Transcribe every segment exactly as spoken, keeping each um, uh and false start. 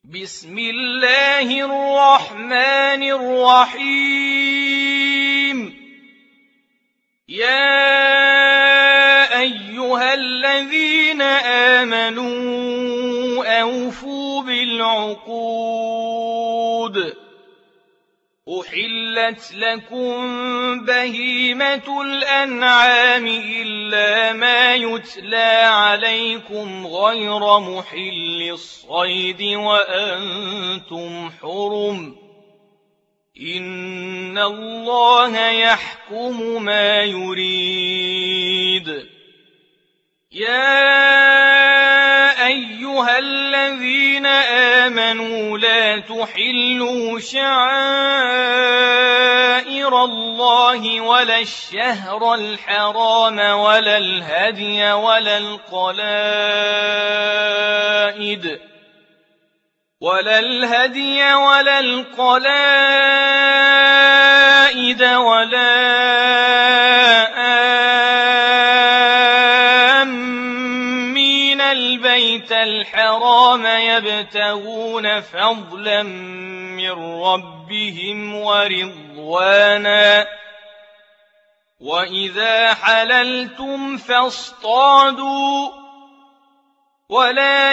بسم الله الرحمن الرحيم. يا أيها الذين آمنوا أوفوا بالعقود. أحلت لكم بهيمة الأنعام إلا ما يتلى عليكم غير محل الصيد وأنتم حرم. إن الله يحكم ما يريد. يا أيها الذين آمنوا لا تحلوا شعائر الله ولا الشهر الحرام ولا الهدي ولا القلائد ولا الهدي ولا القلائد ولا آمين البيت الحرام يبتغون فضلا من ربهم ورضوانا. وإذا حللتم فاصطادوا ولا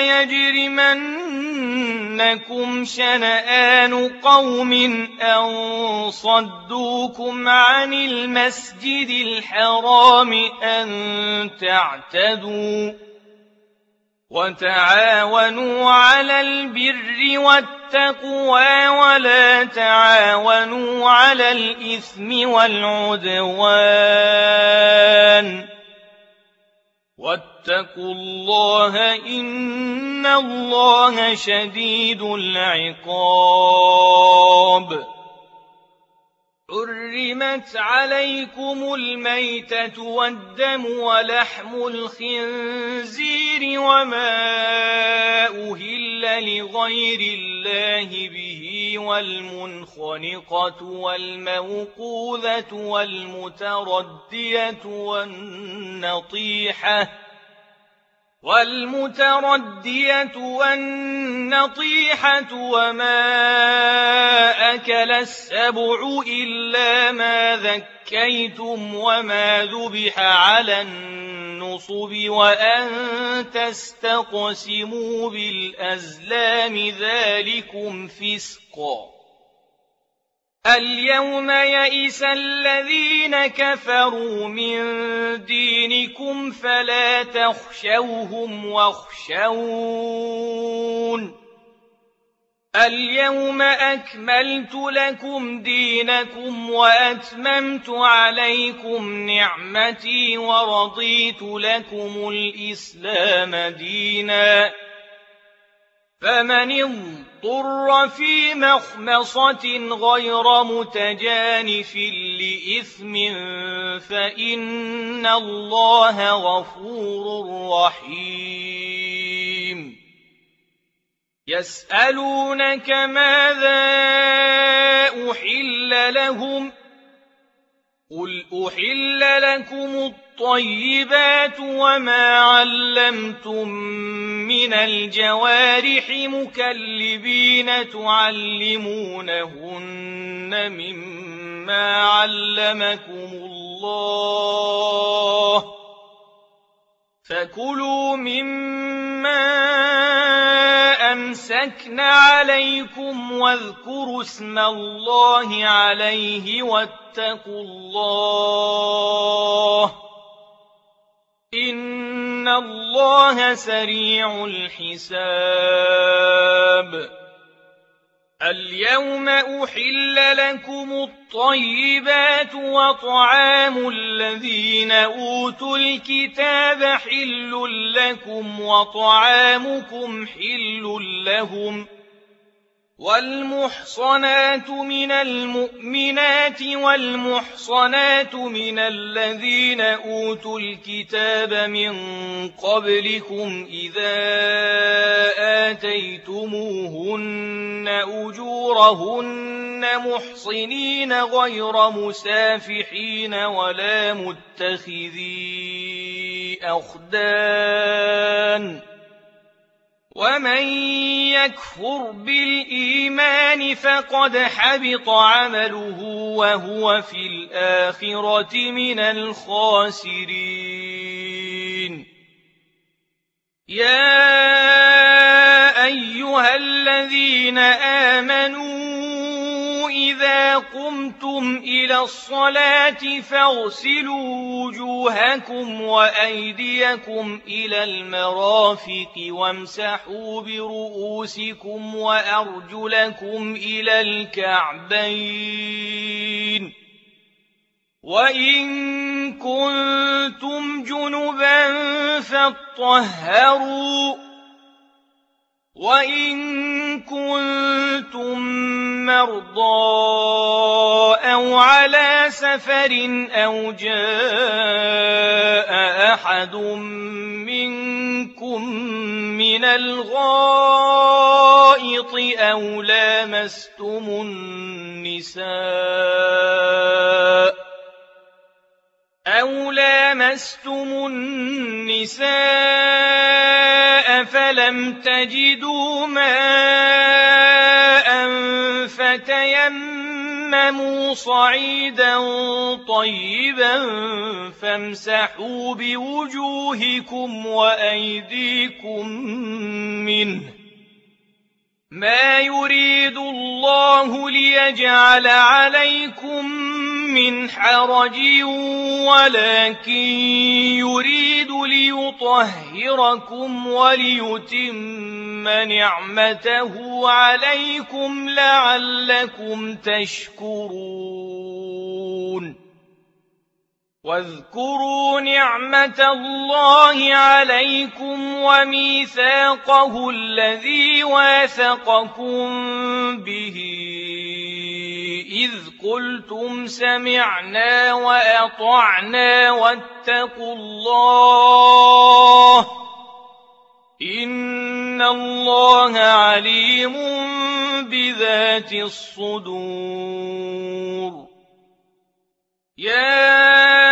يجرمنكم شنآن قوم أن صدوكم عن المسجد الحرام أن تعتدوا. وتعاونوا على البر والتقوى ولا تعاونوا على الإثم والعدوان. واتقوا الله إن الله شديد العقاب. حرمت عليكم الميتة والدم ولحم الخنزير وما أهل لغير الله به والمنخنقة والموقوذة والمتردية والنطيحة والمتردية والنطيحة وما أكل السبع إلا ما ذكيتم وما ذبح على النصب وأن تستقسموا بالأزلام ذلكم فسق. اليوم يئس الذين كفروا من دينكم فلا تخشوهم واخشون. اليوم أكملت لكم دينكم وأتممت عليكم نعمتي ورضيت لكم الإسلام دينا. فمن اضطر في مخمصة غير متجانف لإثم فإن الله غفور رحيم. يسألونك ماذا أحل لهم قل أحل لكم الطيبات وما علمتم من الجوارح مكلبين تعلمونهن مما علمكم الله فكلوا مما أمسكن عليكم واذكروا اسم الله عليه واتقوا الله إن الله سريع الحساب. اليوم أحل لكم الطيبات وطعام الذين أوتوا الكتاب حل لكم وطعامكم حل لهم. والمحصنات من المؤمنات والمحصنات من الذين أوتوا الكتاب من قبلكم إذا آتيتموهن أجورهن محصنين غير مسافحين ولا متخذي أخدان ومن يكفر بالإيمان فقد حبط عمله وهو في الآخرة من الخاسرين. يا أيها الذين آمنوا إذا قمتم إلى الصلاة فاغسلوا وجوهكم وأيديكم إلى المرافق وامسحوا برؤوسكم وأرجلكم إلى الكعبين، وإن كنتم جنبا فاطهروا، وإن كنتم مرضى أو على سفر أو جاء أحد منكم من الغائط أو لامستم النساء أو لامستم النساء فلم تجدوا ماء فتيمموا صعيدا طيبا فامسحوا بوجوهكم وأيديكم منه، ما يريد الله ليجعل عليكم من حرج ولكن يريد ليطهركم وليتم نعمته عليكم لعلكم تشكرون. واذكروا نعمة الله عليكم وميثاقه الذي واثقكم به إذ قلتم سمعنا وأطعنا واتقوا الله إن الله عليم بذات الصدور. يا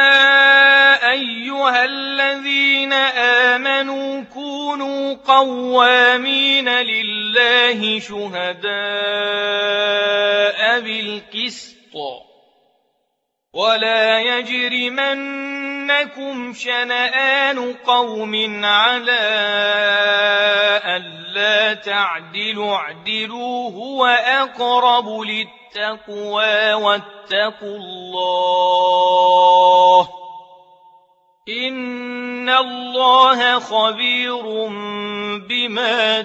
أيها الذين آمنوا كونوا قوامين لله شهداء بالقسط ولا يجرمنكم شنآن قوم على ألا تعدلوا اعدلوا هو أقرب للتقوى واتقوا الله إن الله خبير بما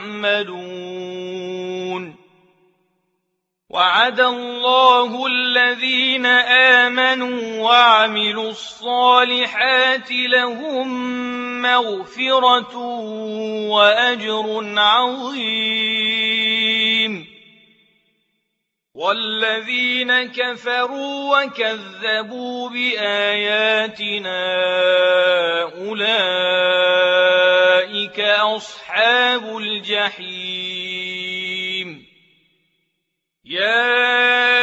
تعملون. وعد الله الذين آمنوا وعملوا الصالحات لهم مغفرة وأجر عظيم. والذين كفروا وكذبوا بآياتنا أولئك أصحاب الجحيم. يا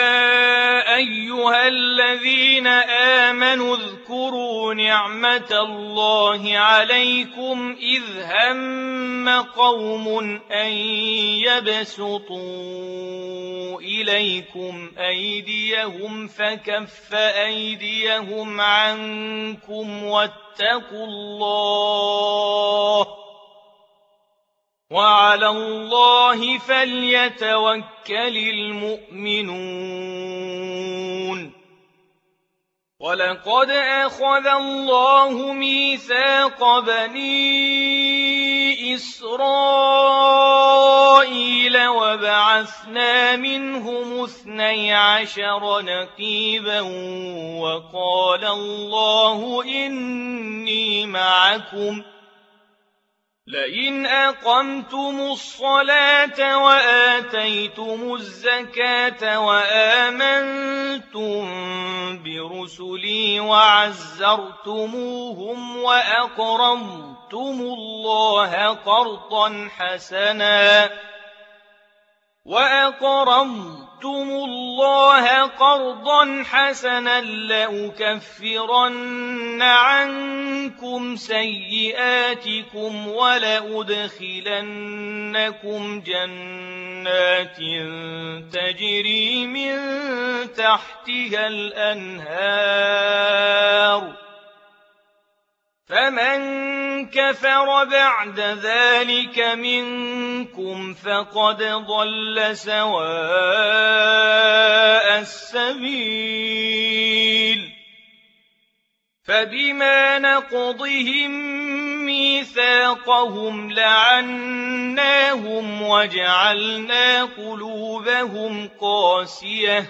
أيها الذين آمنوا اذكروا نعمة الله عليكم إذ هم قوم أن يبسطوا إليكم أيديهم فكف أيديهم عنكم واتقوا الله وعلى الله فليتوكل المؤمنون. ولقد أخذ الله ميثاق بني إسرائيل وبعثنا منهم اثني عشر نقيبا وقال الله إني معكم لئن أقمتم الصلاة وآتيتم الزكاة وآمنتم برسلي وعزرتموهم وأقرضتم الله قرضا حسنا وأقرضتم اللَّهَ قَرْضًا حَسَنًا لَّأُكَفِّرَنَّ عَنكُمْ سَيِّئَاتِكُمْ وَلَأُدْخِلَنَّكُمْ جَنَّاتٍ تَجْرِي مِن تَحْتِهَا الْأَنْهَارُ فَمَن كَفَرَ بَعْدَ ذَلِكَ مِنكُمْ فَقَدْ ضَلَّ سَوَاءَ السَّبِيلِ فَبِمَا نَقْضِهِم مِّيثَاقَهُمْ لَعَنَّاهُمْ وَجَعَلْنَا قُلُوبَهُمْ قَاسِيَةً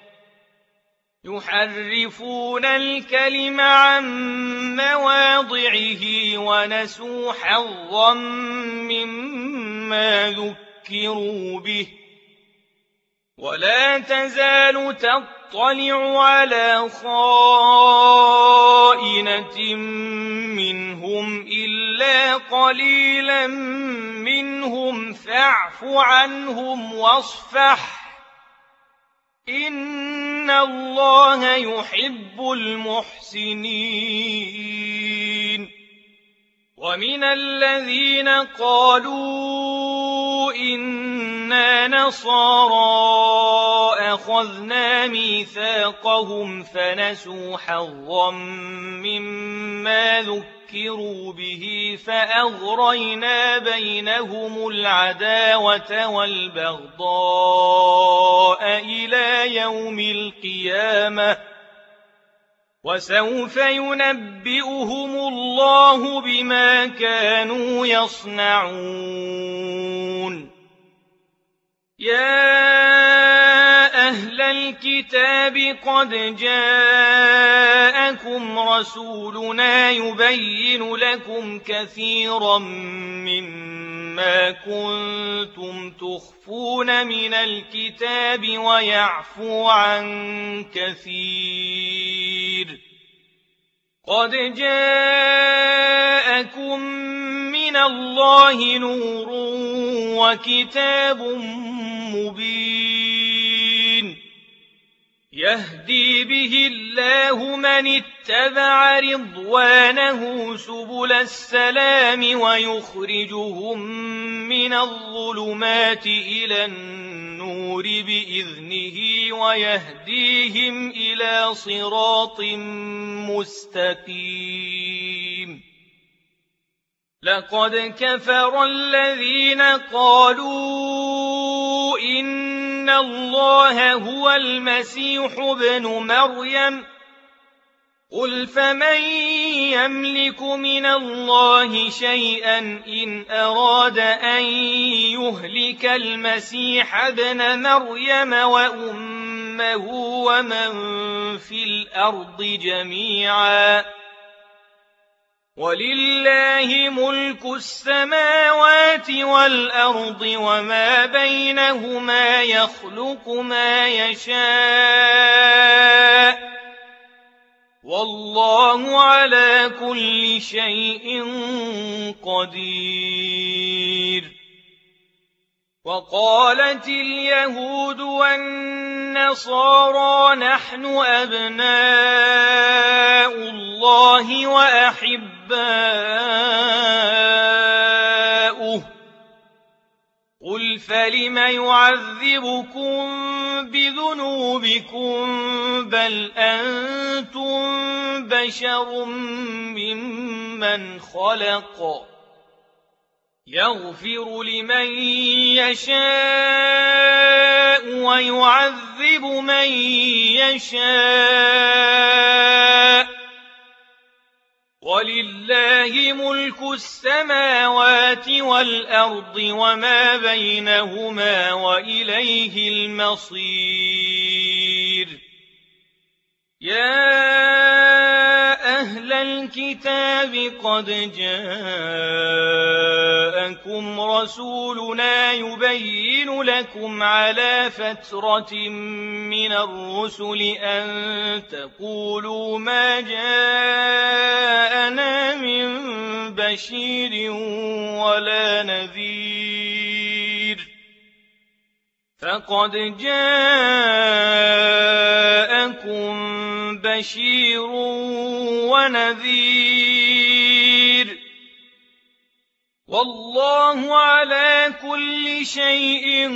يُحَرِّفُونَ الْكَلِمَ عَن مَّوَاضِعِهِ وَنَسُوا حَظًّا مِّمَّا ذُكِّرُوا بِهِ وَلَا تَزَالُ تَطَّلِعُ عَلَىٰ خَائِنَةٍ مِّنْهُمْ إِلَّا قَلِيلًا مِّنْهُمْ فَاعْفُ عَنْهُمْ وَاصْفَحْ إِنَّ اللَّهَ يُحِبُّ الْمُحْسِنِينَ وَمِنَ الَّذِينَ قَالُوا إِنَّا نَصَارَىٰ أَخَذْنَا مِيثَاقَهُمْ فَنَسُوا حَظًّا مِّمَّا ذُكِّرُوا بِهِ فَأَغْرَيْنَا بَيْنَهُمُ الْعَدَاوَةَ وَالْبَغْضَاءَ إِلَىٰ يَوْمِ الْقِيَامَةِ وَسَوْفَ يُنَبِّئُهُمُ اللَّهُ بِمَا كَانُوا يَصْنَعُونَ يَا أَهْلَ الْكِتَابِ قَدْ جَاءَكُمْ رَسُولُنَا يُبَيِّنُ لَكُمْ كَثِيرًا مِّمَّا كُنتُمْ تُخْفُونَ مِنَ الْكِتَابِ وَيَعْفُو عَن كَثِيرٍ قَدْ جَاءَكُم مِّنَ اللَّهِ نُورٌ وَكِتَابٌ مُّبِينٌ يَهْدِي بِهِ اللَّهُ مَنِ اتَّبَعَ رِضْوَانَهُ سُبُلَ السَّلَامِ وَيُخْرِجُهُم مِّنَ الظُّلُمَاتِ إِلَى النُّورِ بِإِذْنِهِ وَيَهْدِيهِمْ إِلَىٰ صِرَاطٍ مُّسْتَقِيمٍ لَقَدْ كَفَرَ الَّذِينَ قَالُوا إِنَّ اللَّهَ هُوَ الْمَسِيحُ ابْنُ مَرْيَمَ قُلْ فَمَن يَمْلِكُ مِنَ اللَّهِ شَيْئًا إِنْ أَرَادَ أَن يُهْلِكَ الْمَسِيحَ ابْنَ مَرْيَمَ وَأُمَّهُ وَمَن فِي الْأَرْضِ جَمِيعًا وَلِلَّهِ مُلْكُ السَّمَاوَاتِ وَالْأَرْضِ وَمَا بَيْنَهُمَا يَخْلُقُ مَا يَشَاءُ وَاللَّهُ عَلَىٰ كُلِّ شَيْءٍ قَدِيرٌ وَقَالَتِ الْيَهُودُ وَالنَّصَارَىٰ نَحْنُ أَبْنَاءُ اللَّهِ وَأَحِبَّاؤُهُ قُلْ فَلِمَ يُعَذِّبُكُم بِذُنُوبِكُم بَلْ أَنتُم بَشَرٌ مِّمَّنْ خَلَقَ يَغْفِرُ لِمَن يَشَاءُ وَيُعَذِّبُ مَن يَشَاءُ وَلِلَّهِ مُلْكُ السَّمَاوَاتِ وَالْأَرْضِ وَمَا بَيْنَهُمَا وَإِلَيْهِ الْمَصِيرُ يَا أَهْلَ الْكِتَابِ قَدْ جَاءَكُمْ رَسُولُنَا يُبَيِّنُ لَكُمْ عَلَىٰ فَتْرَةٍ مِّنَ الرُّسُلِ أَن تَقُولُوا مَا جَاءَنَا مِن بَشِيرٍ وَلَا نَذِيرٍ فقد جاءكم بشير ونذير والله على كل شيء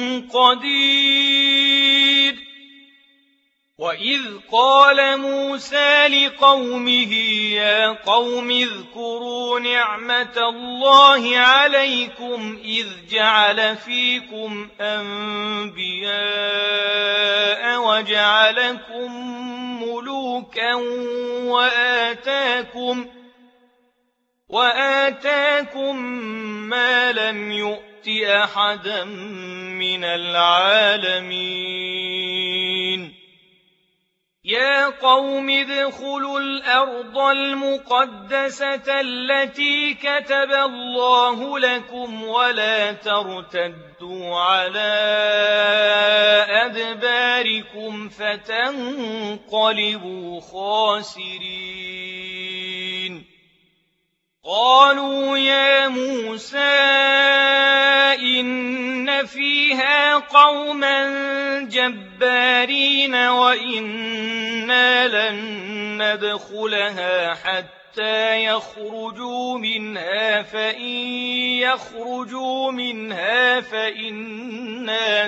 قدير. وإذ قال موسى لقومه يا قوم اذكروا نعمة الله عليكم إذ جعل فيكم أنبياء وجعلكم ملوكا وآتاكم وآتاكم ما لم يؤت أحدا من العالمين. يا قوم ادخلوا الأرض المقدسة التي كتب الله لكم ولا ترتدوا على أدباركم فتنقلبوا خاسرين. قالوا يا موسى إن فيها قوما جبارين وإنا لن ندخلها حتى يخرجوا منها فإن يخرجوا منها فإنا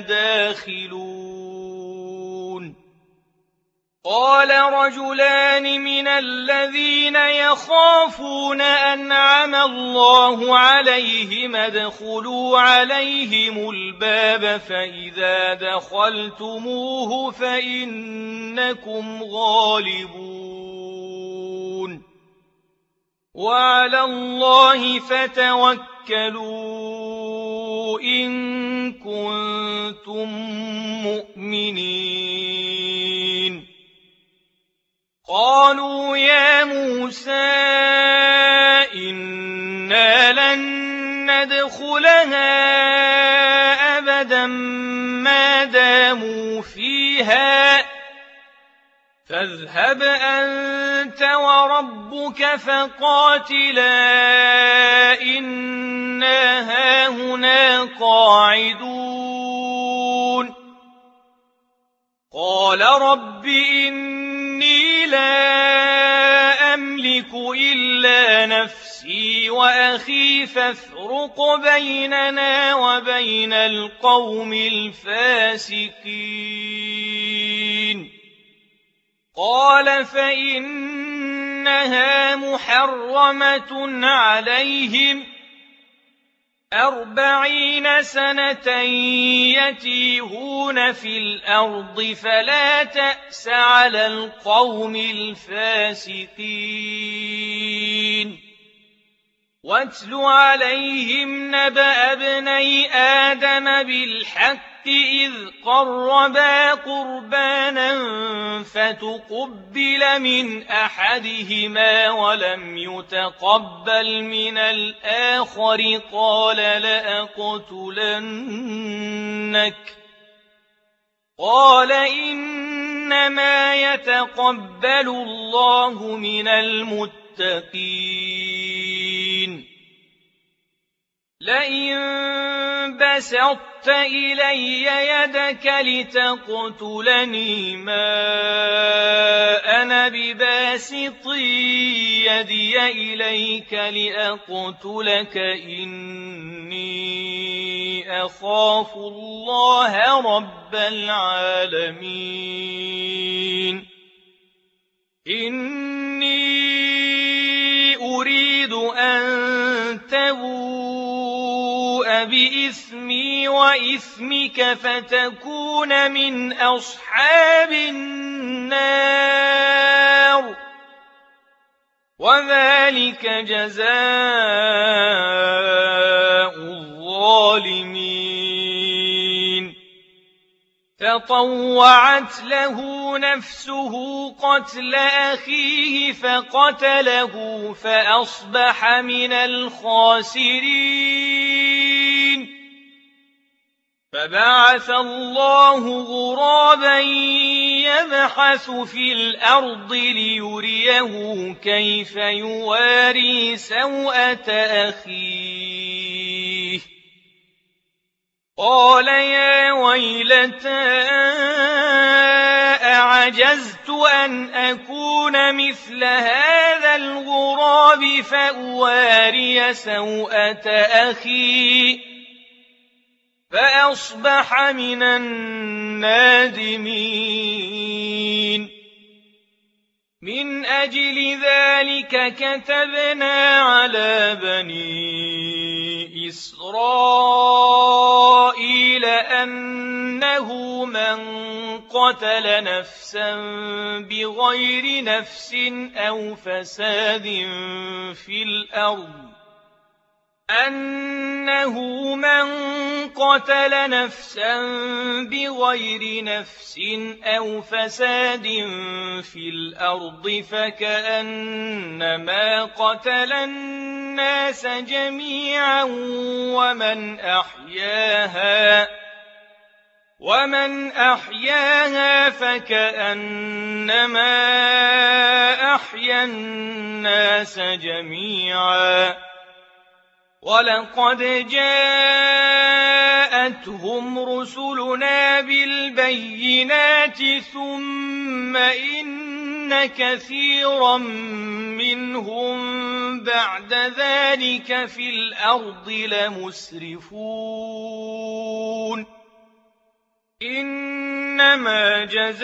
داخلون. قال رجلان من الذين يخافون أنعم الله عليهم ادخلوا عليهم الباب فإذا دخلتموه فإنكم غالبون وعلى الله فتوكلوا إن كنتم مؤمنين. قالوا يا موسى إنا لن ندخلها أبدا ما داموا فيها فاذهب أنت وربك فقاتلا إنا هاهنا قاعدون. قال رب إني لا أملك إلا نفسي وأخي فافرق بيننا وبين القوم الفاسقين. قال فإنها محرمة عليهم أربعين سنة يتيهون في الأرض فلا تأس على القوم الفاسقين. واتل عليهم نبأ ابني آدم بالحق إذ قربا قربانا فتقبل من أحدهما ولم يتقبل من الآخر قال لأقتلنك قال إنما يتقبل الله من المتقين. لئن بسطت إلي يدك لتقتلني ما أنا بباسط يدي إليك لأقتلك إني أخاف الله رب العالمين. إني أريد أن تبوء بإثمي وإثمك فتكون من أصحاب النار وذلك جزاء الظالمين. فطوعت له نفسه قتل أخيه فقتله فأصبح من الخاسرين. فبعث الله غرابا يبحث في الأرض ليريه كيف يواري سوءة أخيه قال يا ويلتى أعجزت أن أكون مثل هذا الغراب فأواري سوءة أخي فأصبح من النادمين. من أجل ذلك كتبنا على بني إسرائيل أنه من قتل نفسا بغير نفس أو فساد في الأرض أنه من قتل نفسا بغير نفس أو فساد في الأرض فكأنما قتل الناس جميعا ومن أحياها ومن أحياها فكأنما أحيا الناس جميعا. ولقد جاءتهم رسلنا بالبينات ثم إن كثيرا منهم بعد ذلك في الأرض لمسرفون. إنما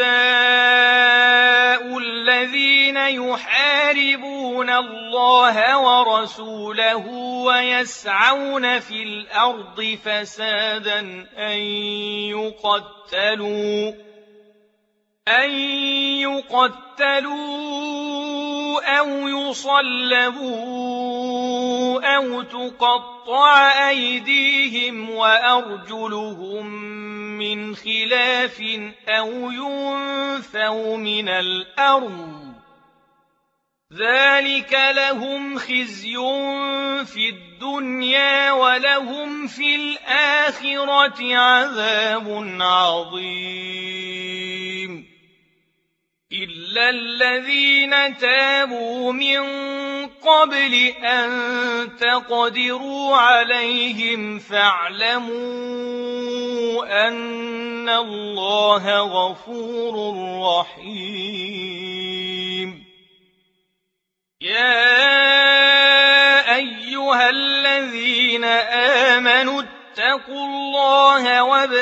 جزاء الذين يحاربون الله ورسوله ويسعون في الأرض فسادا أن يقتلوا أن يقتلوا أو يصلبوا أو تقطع أيديهم وأرجلهم من خلاف أو ينفوا من الأرض. ذلك لهم خزي في الدنيا ولهم في الآخرة عذاب عظيم. إلا الذين تابوا من قبل أن تقدروا عليهم فاعلموا أن الله غفور رحيم. يا أيها الذين آمنوا اتقوا الله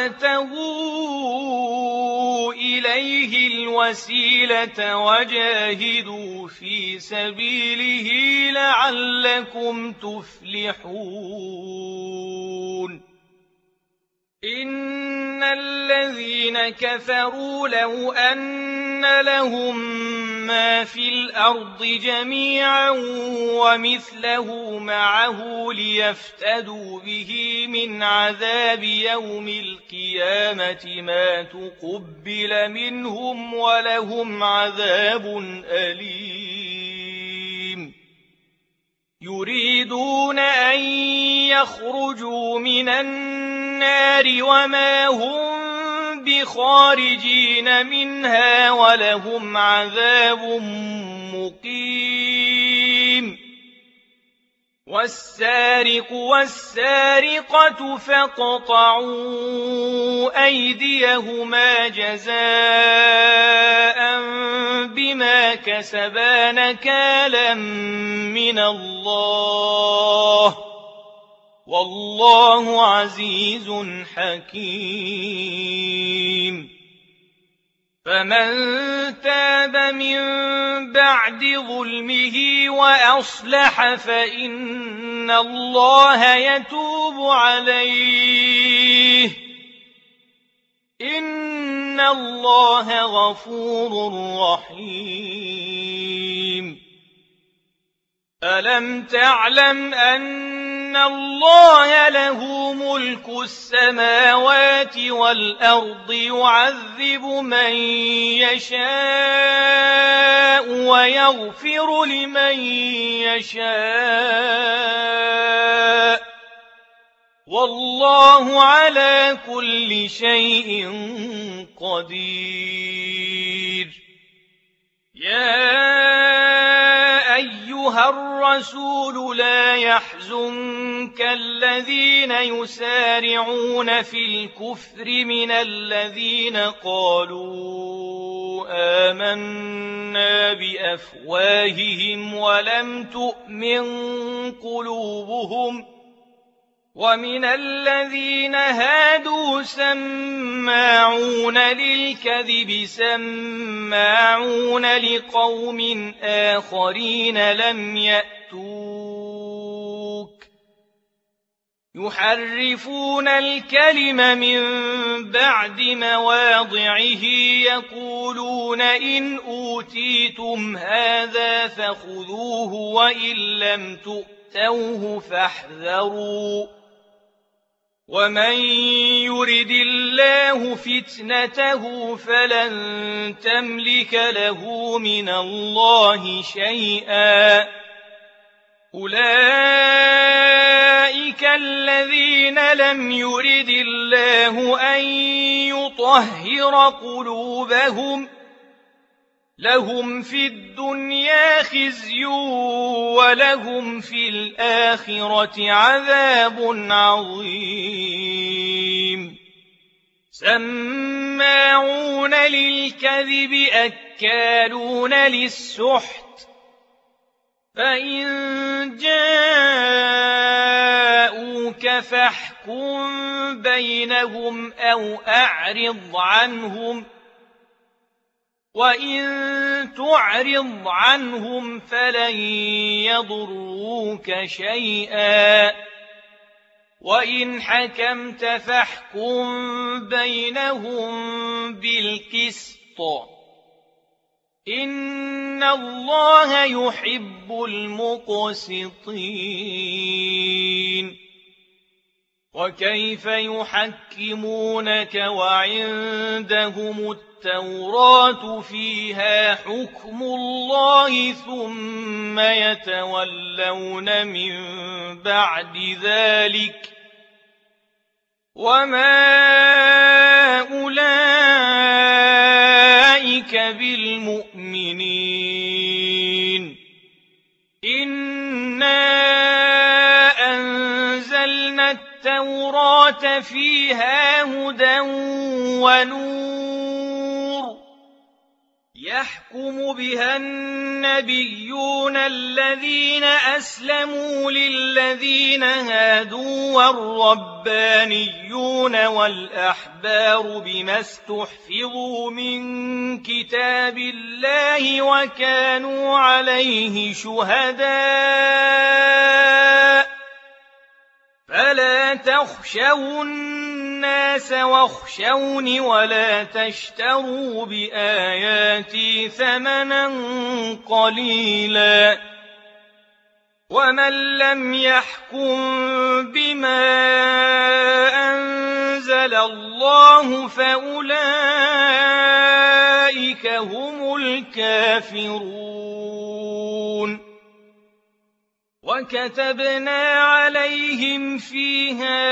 وابتغوا إليه الوسيلة وجاهدوا في سبيله لعلكم تفلحون. إن الذين كفروا لو أن لهم ما في الأرض جميعا ومثله معه ليفتدوا به من عذاب يوم القيامة ما تقبل منهم ولهم عذاب أليم. يريدون أن يخرجوا من النار وما هم بخارجين منها ولهم عذاب مقيم. والسارق والسارقة فاقطعوا أيديهما جزاء بما كسبا نكالا من الله والله عزيز حكيم. فمن تاب من بعد ظلمه وأصلح فإن الله يتوب عليه إن الله غفور رحيم. ألم تعلم أن الله له ملك السماوات والأرض يعذب من يشاء ويغفر لمن يشاء والله على كل شيء قدير. يا أيها أيها الرسول لا يحزنك الذين يسارعون في الكفر من الذين قالوا آمنا بأفواههم ولم تؤمن قلوبهم ومن الذين هادوا سماعون للكذب سماعون لقوم آخرين لم يأتوك يحرفون الكلم من بعد مواضعه يقولون إن أوتيتم هذا فخذوه وإن لم تؤتوه فاحذروا ومن يرد الله فتنته فلن تملك له من الله شيئا أولئك الذين لم يرد الله أن يطهر قلوبهم لهم في الدنيا خزي ولهم في الآخرة عذاب عظيم سماعون للكذب أكالون للسحت فإن جاءوك فاحكم بينهم أو أعرض عنهم وإن تعرض عنهم فلن يضروك شيئا وإن حكمت فاحكم بينهم بالقسط إن الله يحب المقسطين وكيف يحكمونك وعندهم التوراة فيها حكم الله ثم يتولون من بعد ذلك وما أولئك بالمؤمنين إنا أنزلنا التوراة فيها هدى ونور يحكم بها النبيون الذين أسلموا للذين هادوا والربانيون والأحبار بما استحفظوا من كتاب الله وكانوا عليه شهداء فلا تخشوا الناس واخشوني ولا تشتروا بآياتي ثمنا قليلا ومن لم يحكم بما أنزل الله فأولئك هم الكافرون وكتبنا عليهم فيها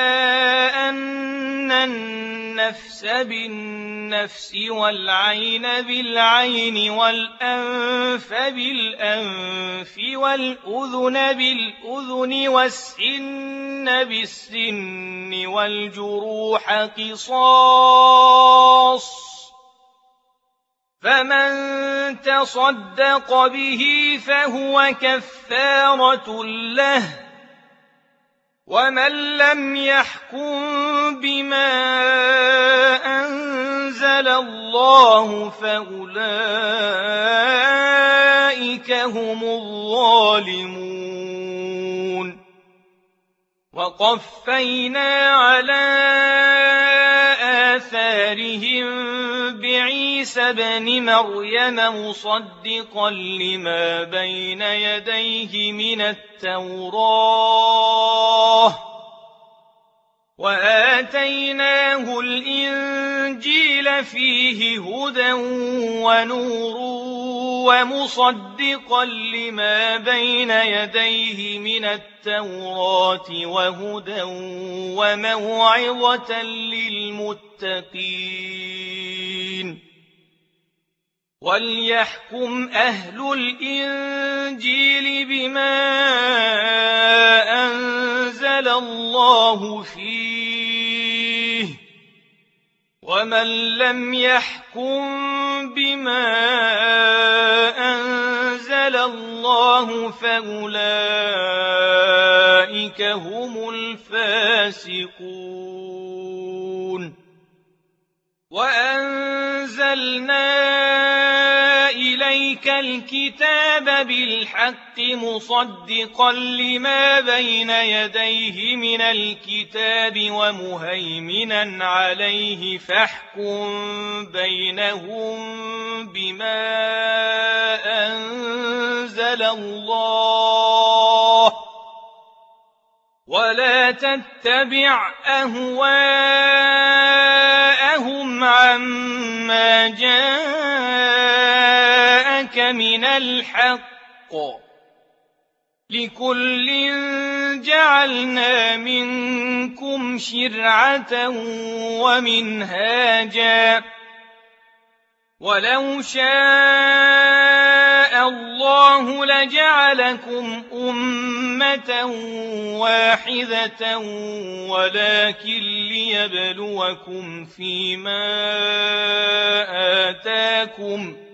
أن النفس بالنفس والعين بالعين والأنف بالأنف والأذن بالأذن والسن بالسن والجروح قصاص فمن تصدق به فهو كفارة له ومن لم يحكم بما أنزل الله فأولئك هم الظالمون وقفينا على آثارهم بعيسى ابن مريم مصدقا لما بين يديه من التوراة وآتيناه الإنجيل فيه هدى ونور ومصدقا لما بين يديه من التوراة وهدى وموعظة للمتقين وَلْيَحْكُمْ أَهْلُ الْإِنجِيلِ بِمَا أَنزَلَ اللَّهُ فِيهِ ۚ وَمَن لَّمْ يَحْكُم بِمَا أَنزَلَ اللَّهُ فَأُولَٰئِكَ هُمُ الْفَاسِقُونَ. وَأَنزَلْنَا إِلَيْكَ الْكِتَابَ بِالْحَقِّ مُصَدِّقًا لِّمَا بَيْنَ يَدَيْهِ مِنَ الْكِتَابِ وَمُهَيْمِنًا عَلَيْهِ فَاحْكُم بَيْنَهُم بِمَا أَنزَلَ اللَّهُ وَلَا تَتَّبِعْ أَهْوَاءَهُمْ عَمَّا جَاءَكَ مِنَ الْحَقِّ ۚ لِكُلٍّ جَعَلْنَا مِنكُمْ شِرْعَةً وَمِنْهَاجًا ۚ وَلَوْ شَاءَ اللَّهُ لَجَعَلَكُمْ أُمَّةً وَاحِدَةً وَلَٰكِن لِّيَبْلُوَكُمْ فِيمَا آتَاكُمْ ۖ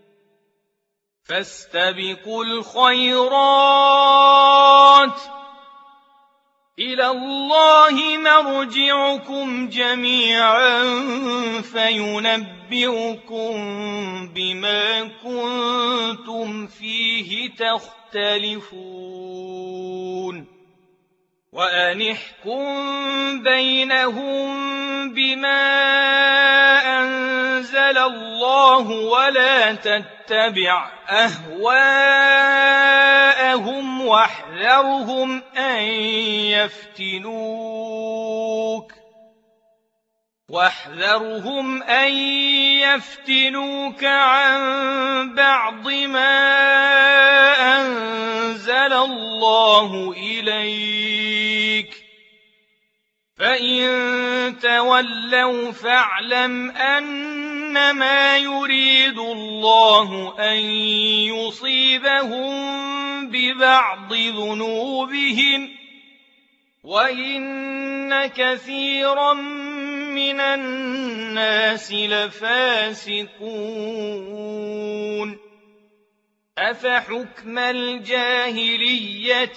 فَاسْتَبِقُوا الْخَيْرَاتِ ۚ إِلَى اللَّهِ مَرْجِعُكُمْ جَمِيعًا فَيُنَبِّئُكُم بِمَا كُنتُمْ فِيهِ تَخْتَلِفُونَ. وَأَنِ احْكُم بَيْنَهُم بِمَا أَنزَلَ اللَّهُ وَلَا تَتَّبِعْ أَهْوَاءَهُمْ وَاحْذَرْهُمْ أَن يَفْتِنُوكَ واحذرهم أن يفتنوك عن بعض ما أنزل الله إليك، فإن تولوا فاعلم أنما يريد الله أن يصيبهم ببعض ذنوبهم، وإن كثيرا من الناس لفاسقون. أفحكم الجاهلية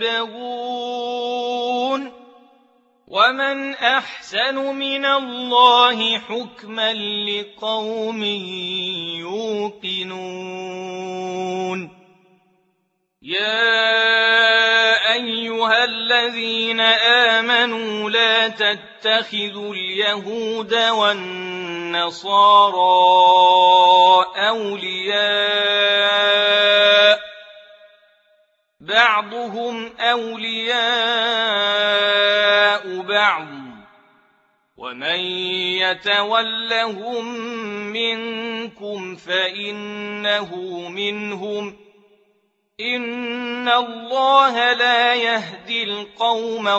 يبغون ومن أحسن من الله حكما لقوم يوقنون. يا أيها الذين آمنوا لا تتخذوا اليهود والنصارى أولياء بعضهم أولياء بعض ومن يتولهم منكم فإنه منهم إن الله لا يهدي القوم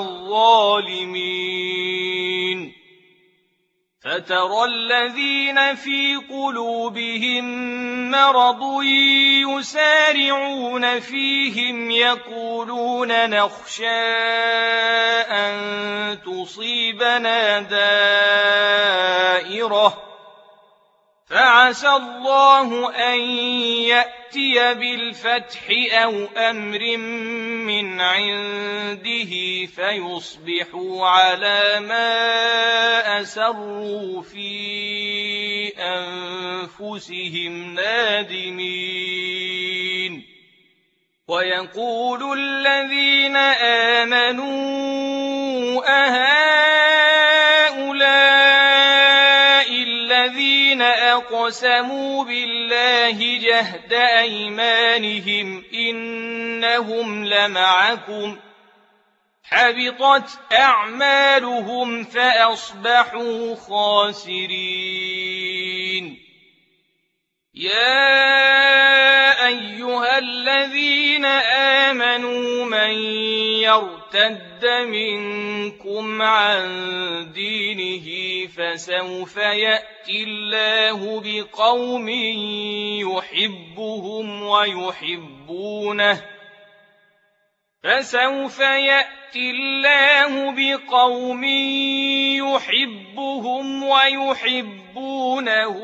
الظالمين. فترى الذين في قلوبهم مرض يسارعون فيهم يقولون نخشى أن تصيبنا دائرة فعسى الله أن يأتي بالفتح أو أمر من عنده فيصبحوا على ما أسروا في أنفسهم نادمين. ويقول الذين آمنوا أهؤلاء الذين أقسموا بالله جهد أيمانهم إنهم لمعكم حبطت أعمالهم فأصبحوا خاسرين. يا أيها الذين آمنوا من يرتد يرتد منكم عن دينه فسوف يأتي الله بقوم يحبهم ويحبونه فسوف يأتي الله بقوم يحبهم ويحبونه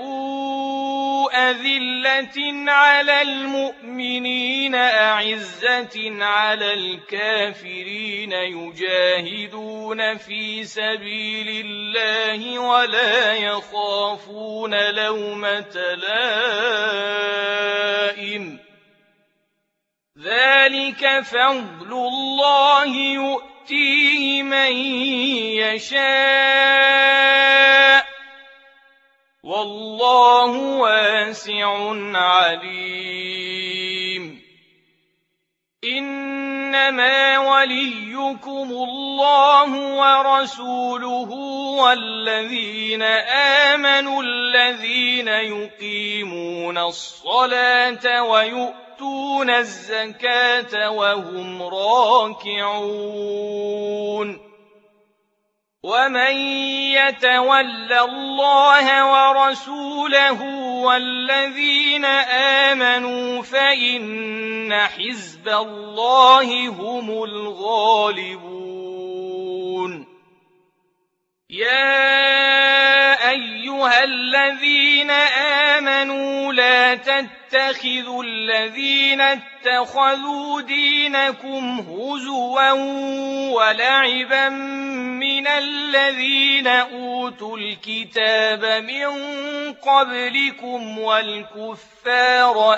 أذلة على المؤمنين أعزة على الكافرين يجاهدون في سبيل الله ولا يخافون لومة لائم ذلك فضل الله يؤتيه من يشاء والله واسع عليم إنما وليكم الله ورسوله والذين آمنوا الذين يقيمون الصلاة ويؤتون الزكاة وهم راكعون ومن يتول الله ورسوله والذين آمنوا فإن حزب الله هم الغالبون يا أيها الذين آمنوا لا تتخذوا الذين اتخذوا دينكم هزوا ولعبا من الذين أوتوا الكتاب من قبلكم والكفار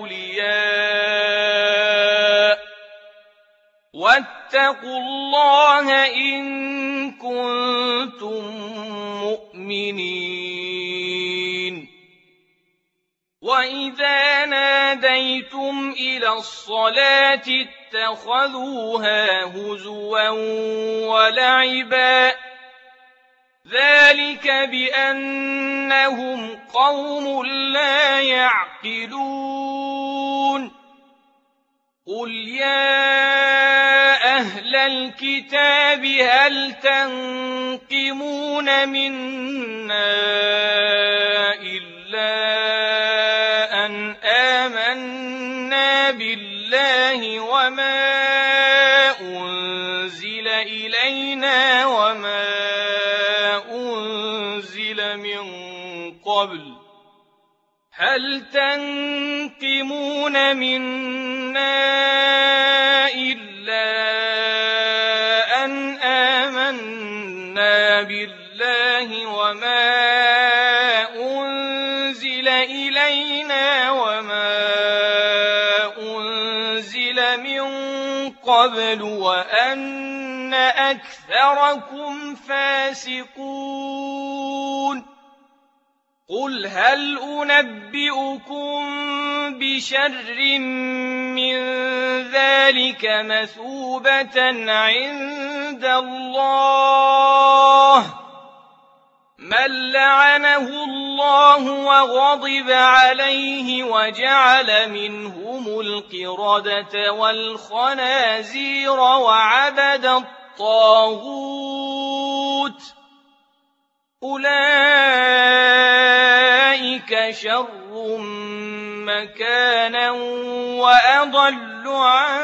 أولياء واتقوا الله إن كنتم مؤمنين وإذا ناديتم إلى الصلاة اتخذوها هزوا ولعبا ذلك بأنهم قوم لا يعقلون قل يا أهل الكتاب هل تنقمون منا إلا أن آمنا بالله وما أنزل إلينا وما أنزل من قبل هل تنقمون منا إلا أن آمنا بالله وما أنزل إلينا وما أنزل من قبل وأن أكثركم فاسقون قل هل أنبئكم بشر من ذلك مثوبة عند الله من لعنه الله وغضب عليه وجعل منهم القردة والخنازير وعبد الطاغوت أولئك شر مكانا وأضل عن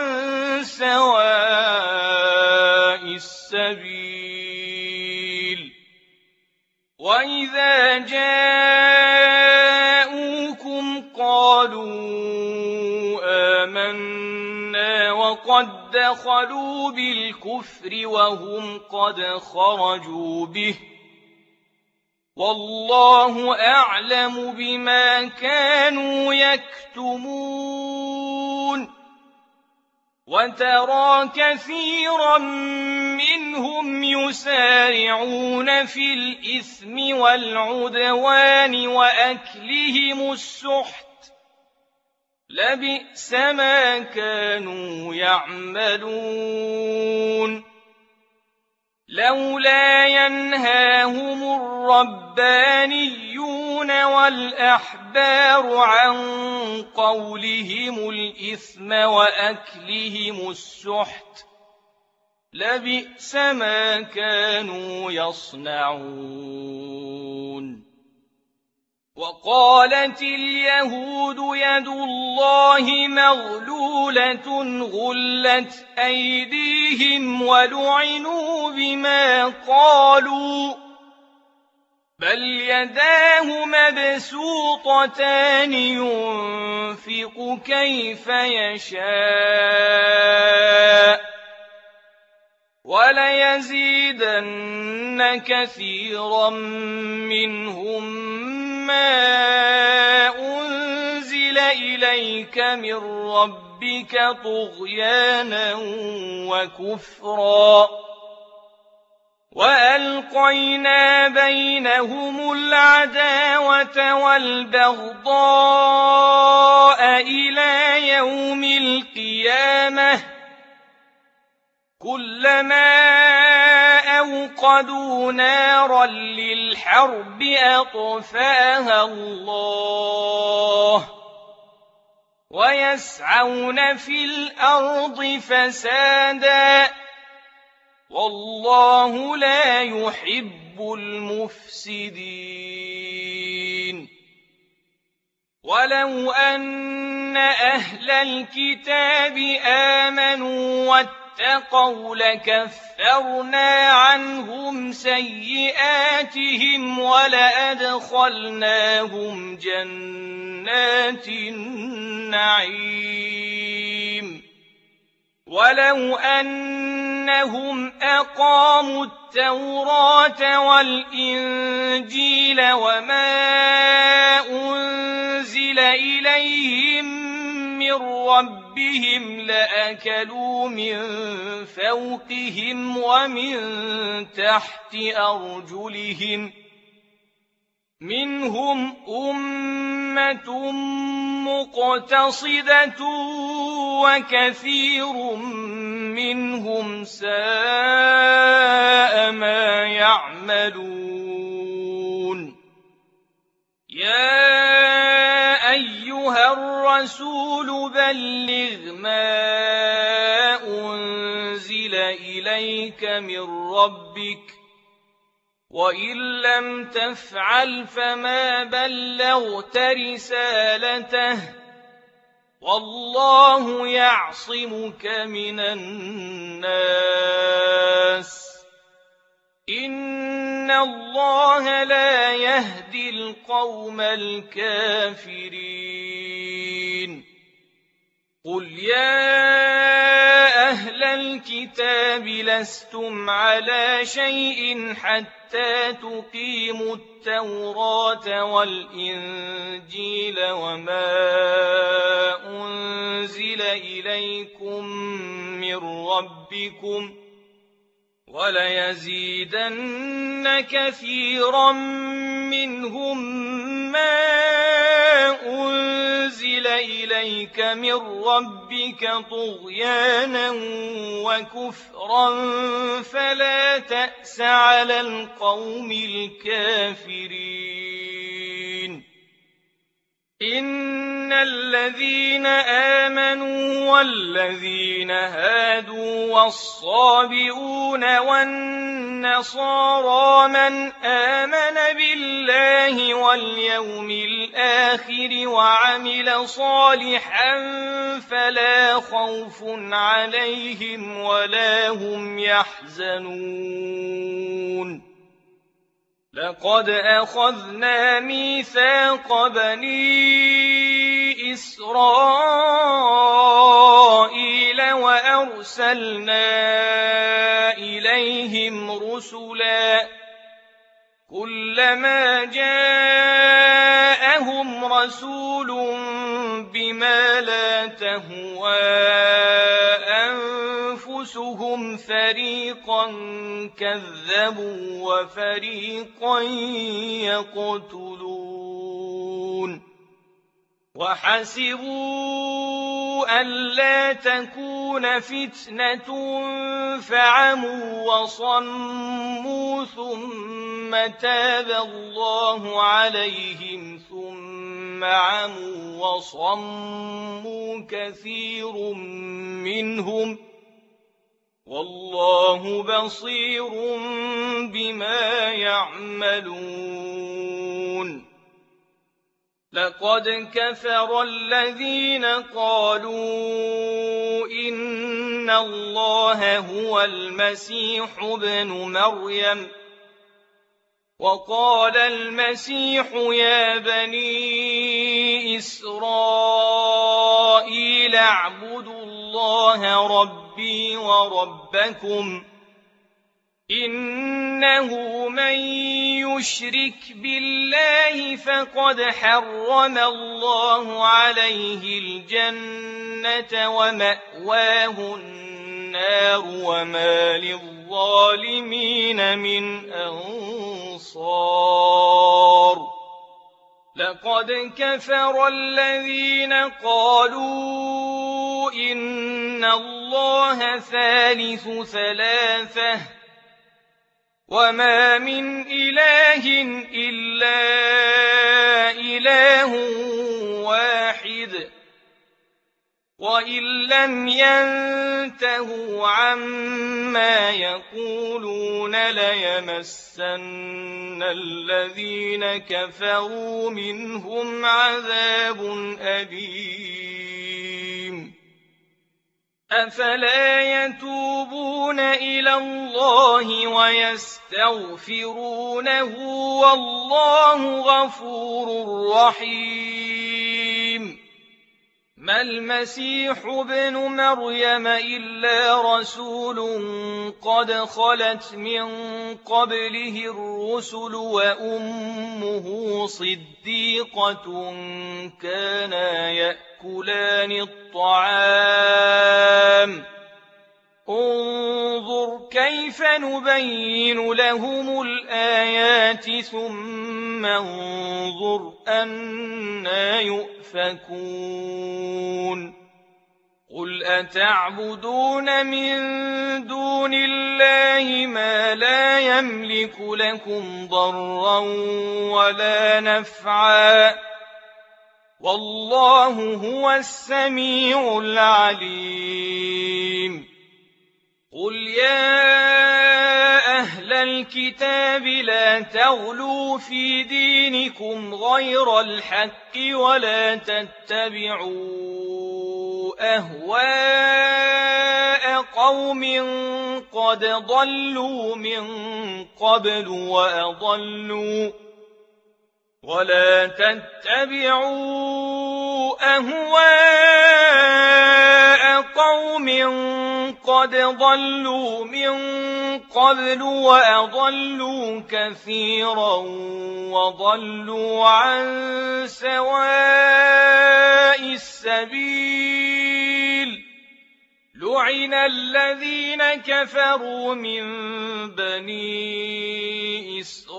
سواء السبيل وإذا جاءوكم قالوا آمنا وقد دخلوا بالكفر وهم قد خرجوا به والله أعلم بما كانوا يكتمون وترى كثيرا منهم يسارعون في الإثم والعدوان وأكلهم السحت لبئس ما كانوا يعملون لولا ينهاهم الربانيون والأحبار عن قولهم الإثم وأكلهم السحت لبئس ما كانوا يصنعون. وقالت اليهود يد الله مغلولة غلت أيديهم ولعنوا بما قالوا بل يداه مبسوطتان ينفق كيف يشاء وليزيدن كثيرا منهم ما أنزل إليك من ربك طغيانا وكفرا وألقينا بينهم العداوة والبغضاء إلى يوم القيامة كلما أوقدوا نارا للحرب أطفأها الله ويسعون في الأرض فسادا والله لا يحب المفسدين. ولو أن أهل الكتاب آمنوا واتقوا لكفرنا عنهم سيئاتهم ولأدخلناهم جنات النعيم ولو أنهم أقاموا التوراة والإنجيل وما أنزل إليهم من ربهم لأكلوا من فوقهم ومن تحت أرجلهم منهم أمة مقتصدة وكثير منهم ساء ما يعملون. يا أيها الرسول بلغ ما أنزل إليك من ربك وإن لم تفعل فما بلغت رسالته والله يعصمك من الناس إن الله لا يهدي القوم الكافرين. قل يا أهل الكتاب لستم على شيء حتى تقيموا التوراة والإنجيل وما أنزل إليكم من ربكم وليزيدن كثيرا منهم ما أنزل إليك من ربك طغيانا وكفرا فلا تأس على القوم الكافرين. إن الذين آمنوا والذين هادوا والصابئون والنصارى من آمن بالله واليوم الآخر وعمل صالحا فلا خوف عليهم ولا هم يحزنون. لقد أخذنا ميثاق بني إسرائيل وأرسلنا إليهم رسلا كلما جاءهم رسول بما لا تهوى أنفسهم فريقا كذبوا وفريقا يقتلون وحسبوا ألا تكون فتنة فعموا وصموا ثم تاب الله عليهم ثم عموا وصموا كثير منهم والله بصير بما يعملون لقد كفر الذين قالوا إن الله هو المسيح ابن مريم وقال المسيح يا بني إسرائيل اعبدوا الله ربي وربكم إنه من يشرك بالله فقد حرم الله عليه الجنة ومأواه النار وما للظالمين من أنصار لقد كفر الذين قالوا إن الله ثالث ثلاثة وما من إله إلا إله واحد وإن لم ينتهوا عما يقولون ليمسن الذين كفروا منهم عذاب أليم أفلا يتوبون إلى الله ويستغفرونه والله غفور رحيم ما المسيح ابن مريم إلا رسول قد خلت من قبله الرسل وأمه صديقة كانا يأكلان الطعام انظر كيف نبين لهم الآيات ثم انظر أنى يؤفكون قل أتعبدون من دون الله ما لا يملك لكم ضرا ولا نفعا والله هو السميع العليم قل يا أهل الكتاب لا تغلوا في دينكم غير الحق ولا تتبعوا أهواء قوم قد ضلوا من قبل وأضلوا ولا تتبعوا أهواء قوم قد ضلوا من قبل وأضلوا كثيرا وضلوا عن سواء السبيل لعن الذين كفروا من بني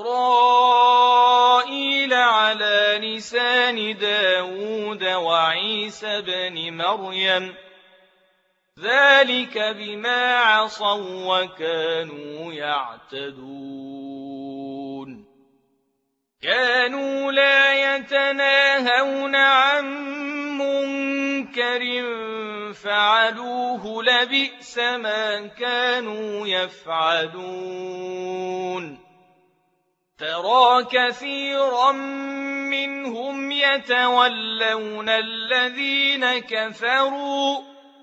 إسرائيل على لسان داود وعيسى بن مريم ذلك بما عصوا وكانوا يعتدون كانوا لا يتناهون عن منكر فعلوه لبئس ما كانوا يفعلون ترى كثيرا منهم يتولون الذين كفروا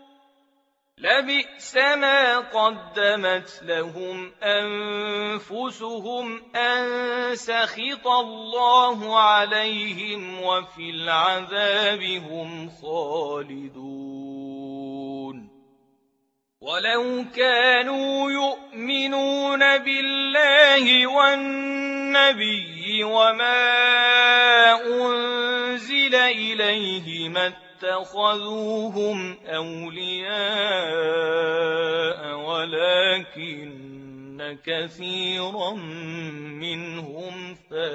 لبئس ما قدمت لهم أنفسهم أن سخط الله عليهم وفي العذاب هم خالدون ولو كانوا يؤمنون بالله والنبي وما أنزل إليه ما اتخذوهم أولياء ولكن كثيرا منهم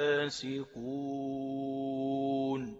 فاسقون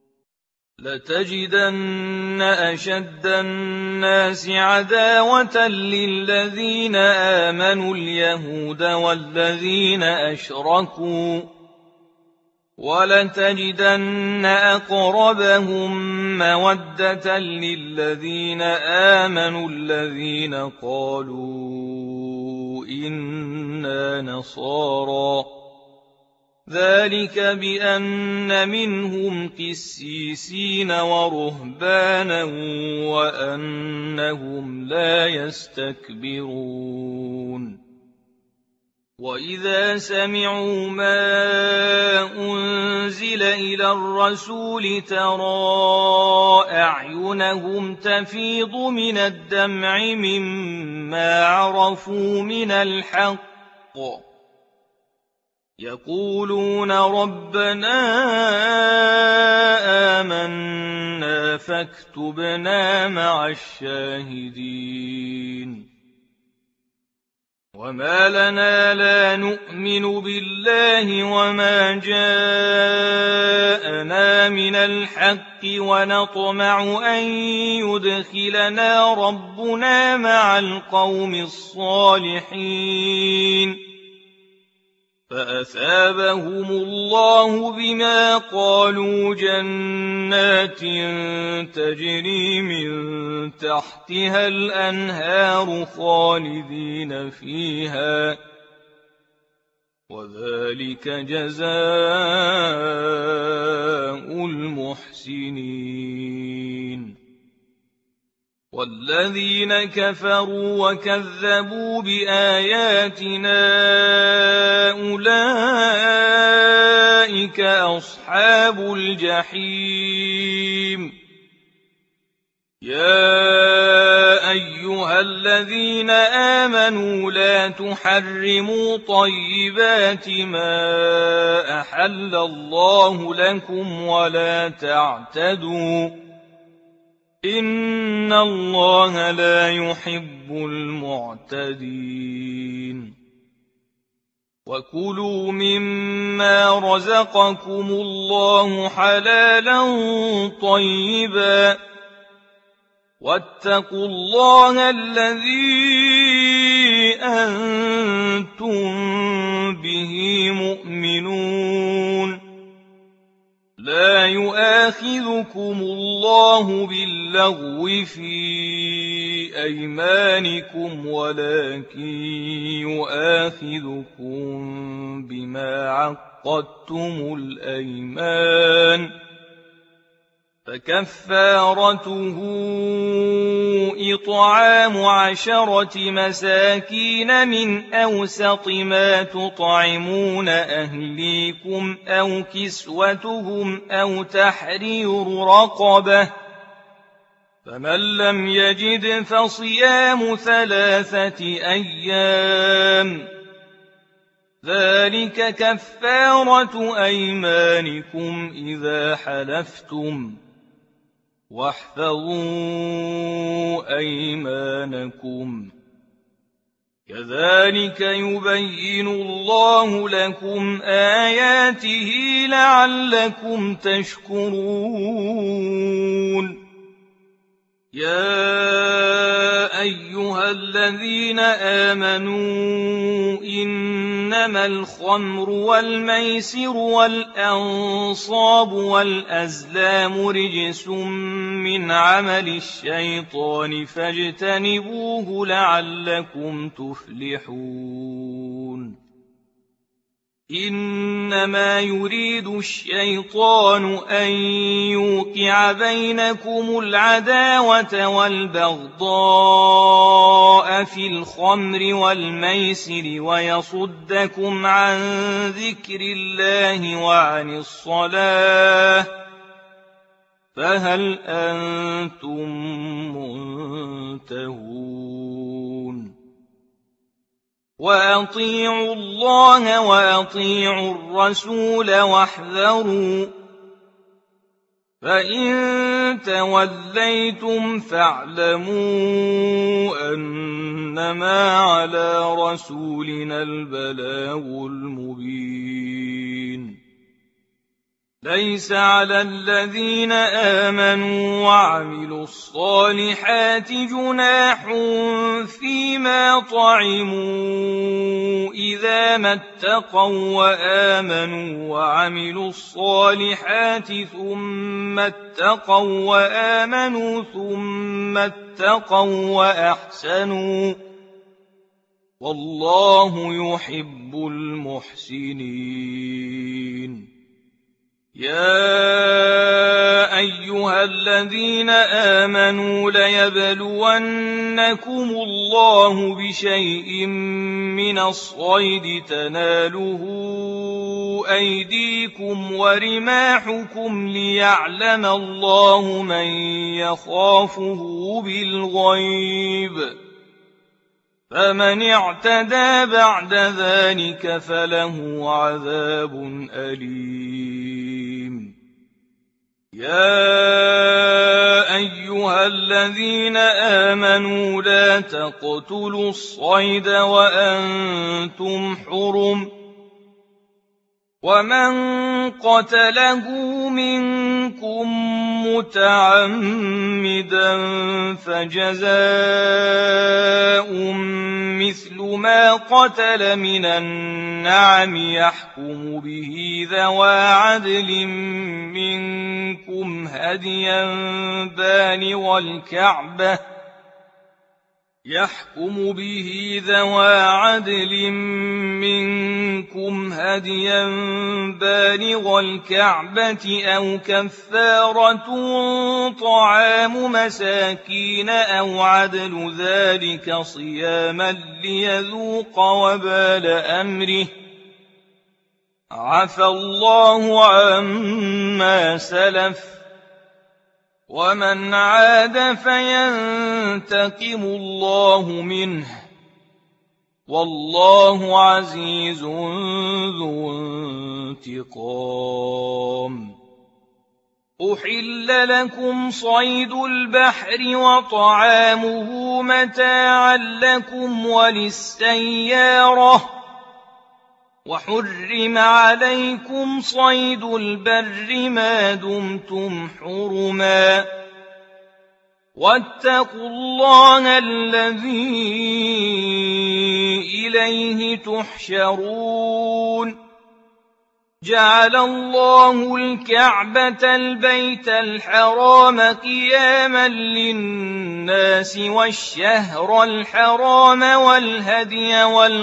لتجدن أشد الناس عداوة للذين آمنوا اليهود والذين أشركوا وَلَتَجِدَنَّ أَقْرَبَهُم مَّوَدَّةً لِّلَّذِينَ آمَنُوا الَّذِينَ قَالُوا إِنَّا نَصَارَىٰ ۚ ذَٰلِكَ بِأَنَّ مِنْهُمْ قِسِّيسِينَ وَرُهْبَانًا وَأَنَّهُمْ لَا يَسْتَكْبِرُونَ. وَإِذَا سَمِعُوا مَا أُنزِلَ إِلَى الرَّسُولِ تَرَىٰ أَعْيُنَهُمْ تَفِيضُ مِنَ الدَّمْعِ مِمَّا عَرَفُوا مِنَ الْحَقِّ يَقُولُونَ رَبَّنَا آمَنَّا فَاكْتُبْنَا مَعَ الشَّاهِدِينَ. وَمَا لَنَا لَا نُؤْمِنُ بِاللَّهِ وَمَا جَاءَنَا مِنَ الْحَقِّ وَنَطْمَعُ أَن يُدْخِلَنَا رَبُّنَا مَعَ الْقَوْمِ الصَّالِحِينَ فَأَثَابَهُمُ اللَّهُ بِمَا قَالُوا جَنَّاتٍ تَجْرِي مِن تَحْتِهَا الْأَنْهَارُ خَالِدِينَ فِيهَا ۚ وَذَٰلِكَ جَزَاءُ الْمُحْسِنِينَ. وَالَّذِينَ كَفَرُوا وَكَذَّبُوا بِآيَاتِنَا أُولَٰئِكَ أَصْحَابُ الْجَحِيمِ. يَا أَيُّهَا الَّذِينَ آمَنُوا لَا تُحَرِّمُوا طَيِّبَاتِ مَا أَحَلَّ اللَّهُ لَكُمْ وَلَا تَعْتَدُوا ۚ إِنَّ اللَّهَ لَا يُحِبُّ الْمُعْتَدِينَ. وَكُلُوا مِمَّا رَزَقَكُمُ اللَّهُ حَلَالًا طَيِّبًا، وَاتَّقُوا اللَّهَ الَّذِي أَنتُم بِهِ مُؤْمِنُونَ. لَا يُؤَاخِذُكُمُ اللَّهُ بِاللَّغْوِ فِي أَيْمَانِكُمْ وَلَٰكِن يُؤَاخِذُكُم بِمَا عَقَّدتُّمُ الْأَيْمَانَ، فَكَفَّارَتُهُ إِطْعَامُ عَشَرَةِ مَسَاكِينَ مِنْ أَوْسَطِ مَا تُطْعِمُونَ أَهْلِيكُمْ أَوْ كِسْوَتُهُمْ أَوْ تَحْرِيرُ رَقَبَةٍ ۖ فَمَن لَّمْ يَجِدْ فَصِيَامُ ثَلَاثَةِ أَيَّامٍ ۚ ذَٰلِكَ كَفَّارَةُ أَيْمَانِكُمْ إِذَا حَلَفْتُمْ ۚ وَاحْفَظُوا أَيْمَانَكُمْ ۚ كَذَٰلِكَ يُبَيِّنُ اللَّهُ لَكُمْ آيَاتِهِ لَعَلَّكُمْ تَشْكُرُونَ. يَا أَيُّهَا الَّذِينَ آمَنُوا إِنَّمَا الْخَمْرُ وَالْمَيْسِرُ وَالْأَنصَابُ وَالْأَزْلَامُ رِجْسٌ مِّنْ عَمَلِ الشَّيْطَانِ فَاجْتَنِبُوهُ لَعَلَّكُمْ تُفْلِحُونَ. إِنَّمَا يُرِيدُ الشَّيْطَانُ أَن يُوقِعَ بَيْنَكُمُ الْعَدَاوَةَ وَالْبَغْضَاءَ فِي الْخَمْرِ وَالْمَيْسِرِ وَيَصُدَّكُمْ عَن ذِكْرِ اللَّهِ وَعَنِ الصَّلَاةِ ۖ فَهَلْ أَنتُم مُّنتَهُونَ؟ وَأَطِيعُوا اللَّهَ وَأَطِيعُوا الرَّسُولَ وَاحْذَرُوا ۚ فَإِن تَوَلَّيْتُمْ فَاعْلَمُوا أَنَّمَا عَلَىٰ رَسُولِنَا الْبَلَاغُ الْمُبِينُ. ليس على الذين آمنوا وعملوا الصالحات جناح فيما طعموا إذا ما اتقوا وآمنوا وعملوا الصالحات ثم اتقوا وآمنوا ثم اتقوا وأحسنوا والله يحب المحسنين. يا أيها الذين آمنوا ليبلونكم الله بشيء من الصيد تناله أيديكم ورماحكم ليعلم الله من يخافه بالغيب، فمن اعتدى بعد ذلك فله عذاب أليم. يا أيها الذين آمنوا لا تقتلوا الصيد وأنتم حرم، ومن قتله منكم متعمدا فجزاء مثل ما قتل من النعم يحكم به ذوى عدل منكم هديا بالغ الكعبة يحكم به ذوى عدل منكم هديا بالغ الكعبة أو كفارة طعام مساكين أو عدل ذلك صياما ليذوق وبال أمره، عفى الله عما سلف، ومن عاد فينتقم الله منه، والله عزيز ذو انتقام. أحل لكم صيد البحر وطعامه متاعا لكم وللسيارة، وحرم عليكم صيد البر ما دمتم حرما، واتقوا الله الذي إليه تحشرون. جعل الله الكعبة البيت الحرام قياما للناس والشهر الحرام والهدي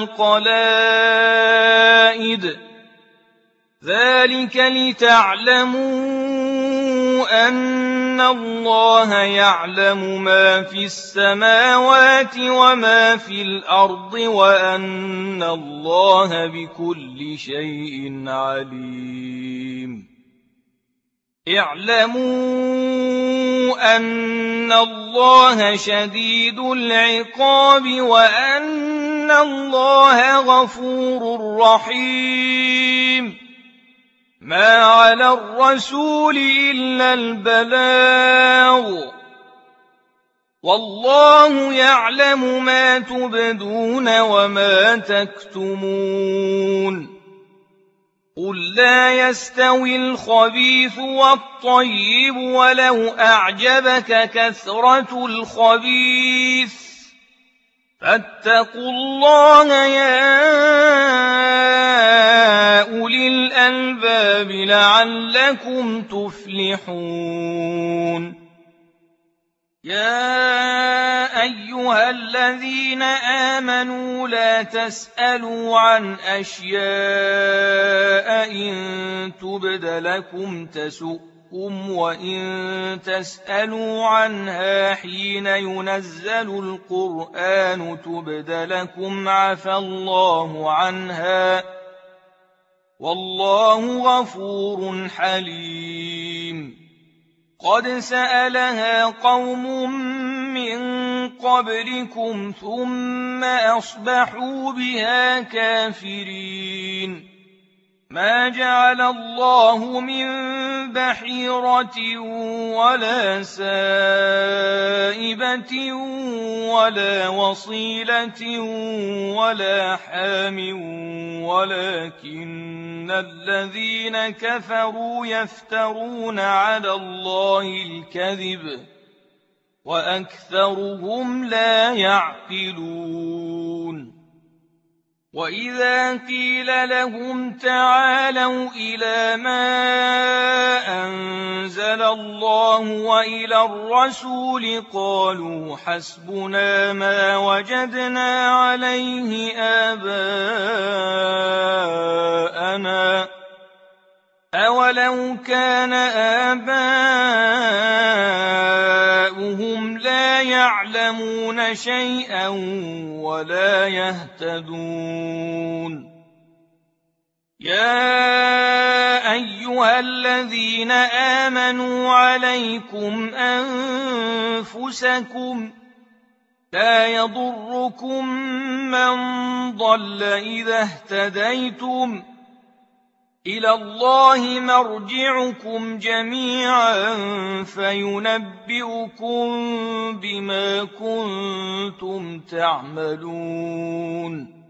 والقلائد، ذلك لتعلموا أن الله يعلم ما في السماوات وما في الأرض وأن الله بكل شيء عليم. اعلموا أن الله شديد العقاب وأن الله غفور رحيم. ما على الرسول إلا البلاغ، والله يعلم ما تبدون وما تكتمون. قل لا يستوي الخبيث والطيب ولو أعجبك كثرة الخبيث، فاتقوا الله يا أولي الألباب لعلكم تفلحون. يا أيها الذين آمنوا لا تسألوا عن أشياء إن تبد لكم تسؤكم وإن تسألوا عنها حين ينزل القرآن تبد لكم عفى الله عنها، والله غفور حليم. قد سألها قوم من قبلكم ثم أصبحوا بها كافرين. ما جعل الله من بحيرة ولا سائبة ولا وصيلة ولا حام ولكن إن الذين كفروا يفترون على الله الكذب وأكثرهم لا يعقلون وإذا قيل لهم تعالوا إلى ما أنزل الله وإلى الرسول قالوا حسبنا ما وجدنا عليه آباءنا أولو كان آباؤهم لا يعلمون شيئا ولا يهتدون يا أيها الذين آمنوا عليكم أنفسكم لا يضركم من ضل إذا اهتديتم إلى الله مرجعكم جميعا فينبئكم بما كنتم تعملون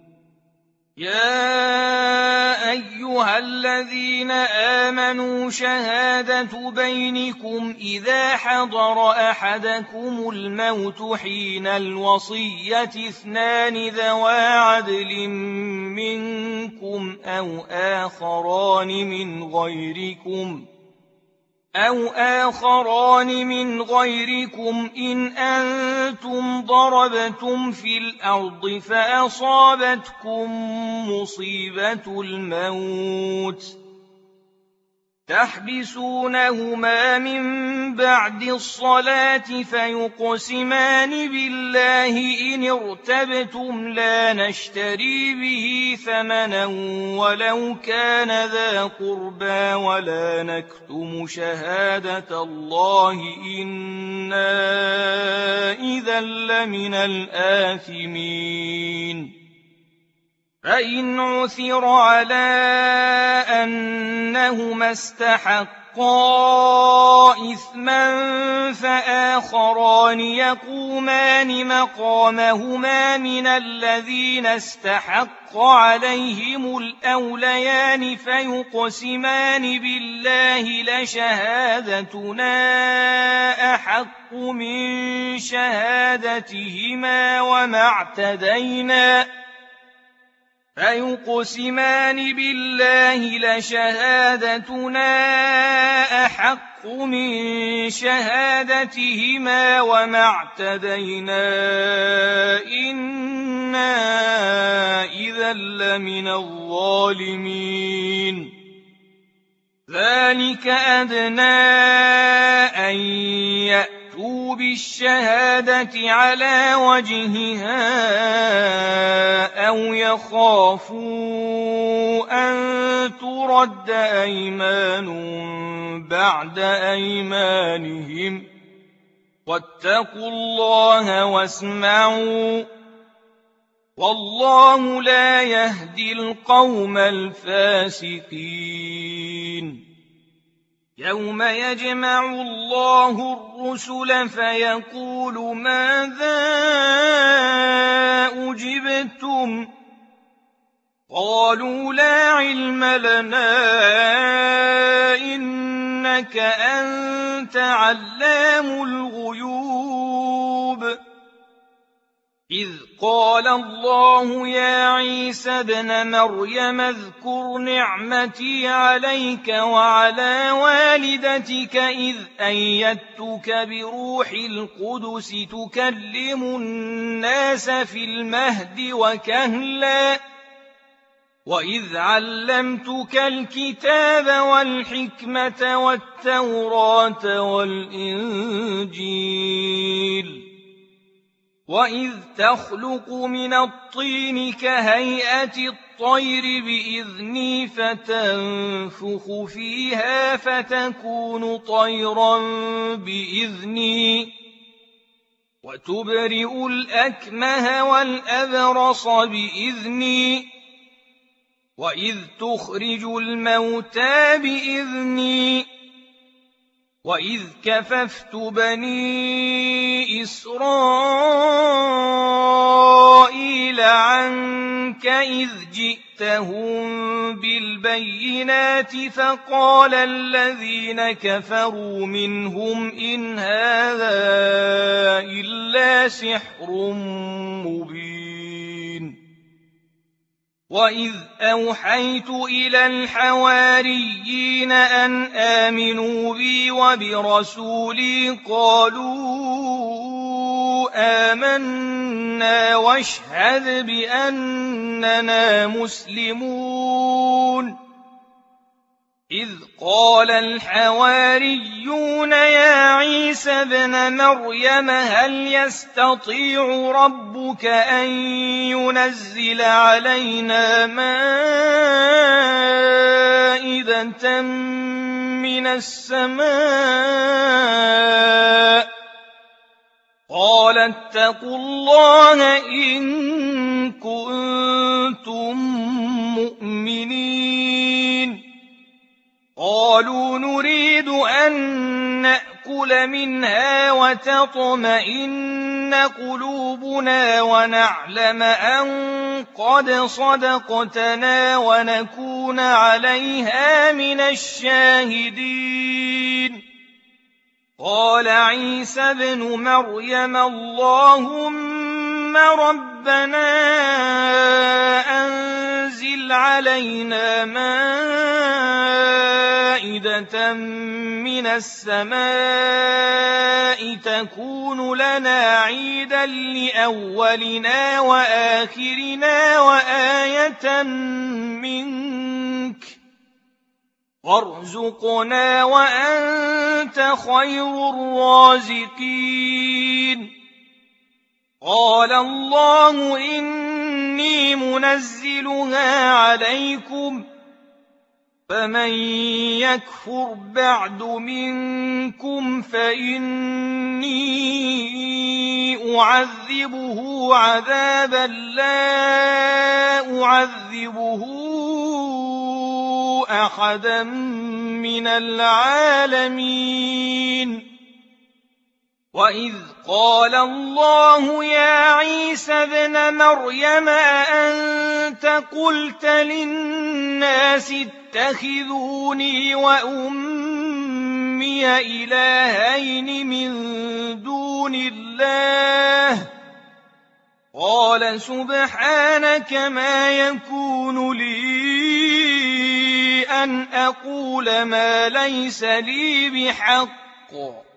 يا أيها الذين آمنوا شهادة بينكم إذا حضر أحدكم الموت حين الوصية اثنان ذوى عدل منكم أو آخران من غيركم أو آخران من غيركم إن أنتم ضربتم في الأرض فأصابتكم مصيبة الموت تحبسونهما من بعد الصلاة فيقسمان بالله إن ارتبتم لا نشتري به ثمنا ولو كان ذا قربى ولا نكتم شهادة الله إنا إذا لمن الآثمين فإن عثر على أنهما استحقا إثما فآخران يقومان مقامهما من الذين استحق عليهم الأوليان فيقسمان بالله لشهادتنا أحق من شهادتهما وما اعتدينا فيقسمان بالله لشهادتنا أحق من شهادتهما وما اعتدينا إنا إذا لمن الظالمين ذلك أدنى أن يأتوا بالشهادة على وجهها أو يخافوا أن ترد أيمان بعد أيمانهم واتقوا الله واسمعوا والله لا يهدي القوم الفاسقين يوم يجمع الله الرسل فيقول ماذا أجبتم قالوا لا علم لنا إنك أنت علام الغيوب إذ قال الله يا عيسى ابن مريم اذكر نعمتي عليك وعلى والدتك إذ أيدتك بروح القدس تكلم الناس في المهد وكهلا وإذ علمتك الكتاب والحكمة والتوراة والإنجيل وإذ تخلق من الطين كهيئة الطير بإذني فتنفخ فيها فتكون طيرا بإذني وتبرئ الأكمه والأبرص بإذني وإذ تخرج الموتى بإذني وإذ كففت بني إسرائيل عنك إذ جئتهم جئتهم بالبينات فقال الذين كفروا منهم إن هذا إلا سحر مبين وإذ أوحيت إلى الحواريين أن آمنوا بي وبرسولي قالوا آمنا واشهد بأننا مسلمون إذ قال الحواريون يا عيسى ابن مريم هل يستطيع ربك أن ينزل علينا مائدة من السماء قال اتقوا الله إن كنتم مؤمنين قالوا نريد أن نأكل منها وتطمئن قلوبنا ونعلم أن قد صدقتنا ونكون عليها من الشاهدين قال عيسى ابن مريم اللهم ربنا أنزل علينا مائدة من السماء تكون لنا عيدا لأولنا وآخرنا وآية منك وارزقنا وأنت خير الرازقين قال الله إني منزلها عليكم فمن يكفر بعد منكم فإني أعذبه عذابا لا أعذبه أحدا من العالمين وإذ قال الله يا عيسى ابن مريم أأنت قلت للناس اتخذوني وأمي إلهين من دون الله قال سبحانك ما يكون لي أن أقول ما ليس لي بحق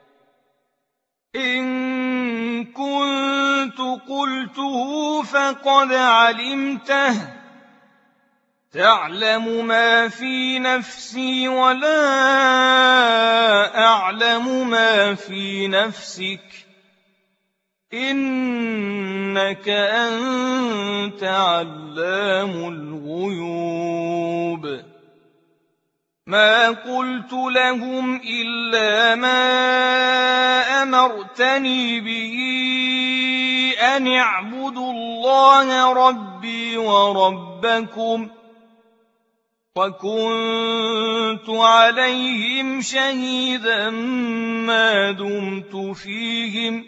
إن كنت قلته فقد علمته تعلم ما في نفسي ولا أعلم ما في نفسك إنك أنت علام الغيوب ما قلت لهم إلا ما أمرتني به أن اعبدوا الله ربي وربكم وكنت عليهم شهيدا ما دمت فيهم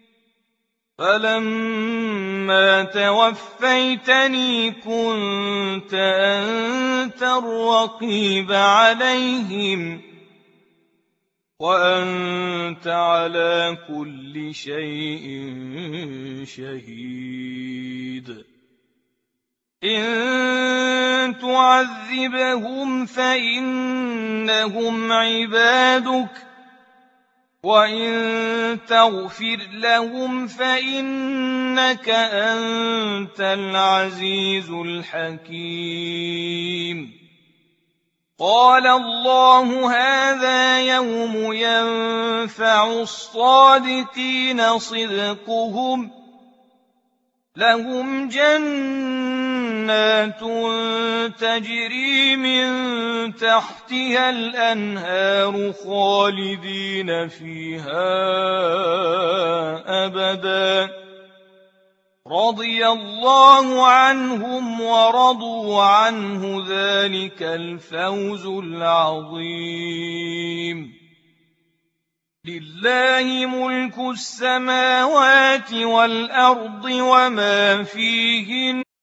فلما توفيتني كنت أنت الرقيب عليهم وأنت على كل شيء شهيد إن تعذبهم فإنهم عبادك وإن تغفر لهم فإنك أنت العزيز الحكيم قال الله هذا يوم ينفع الصادقين صدقهم لهم جنات تجري من تحتها الأنهار خالدين فيها أبدا رضي الله عنهم ورضوا عنه ذلك الفوز العظيم لله ملك السماوات والأرض وما فيهن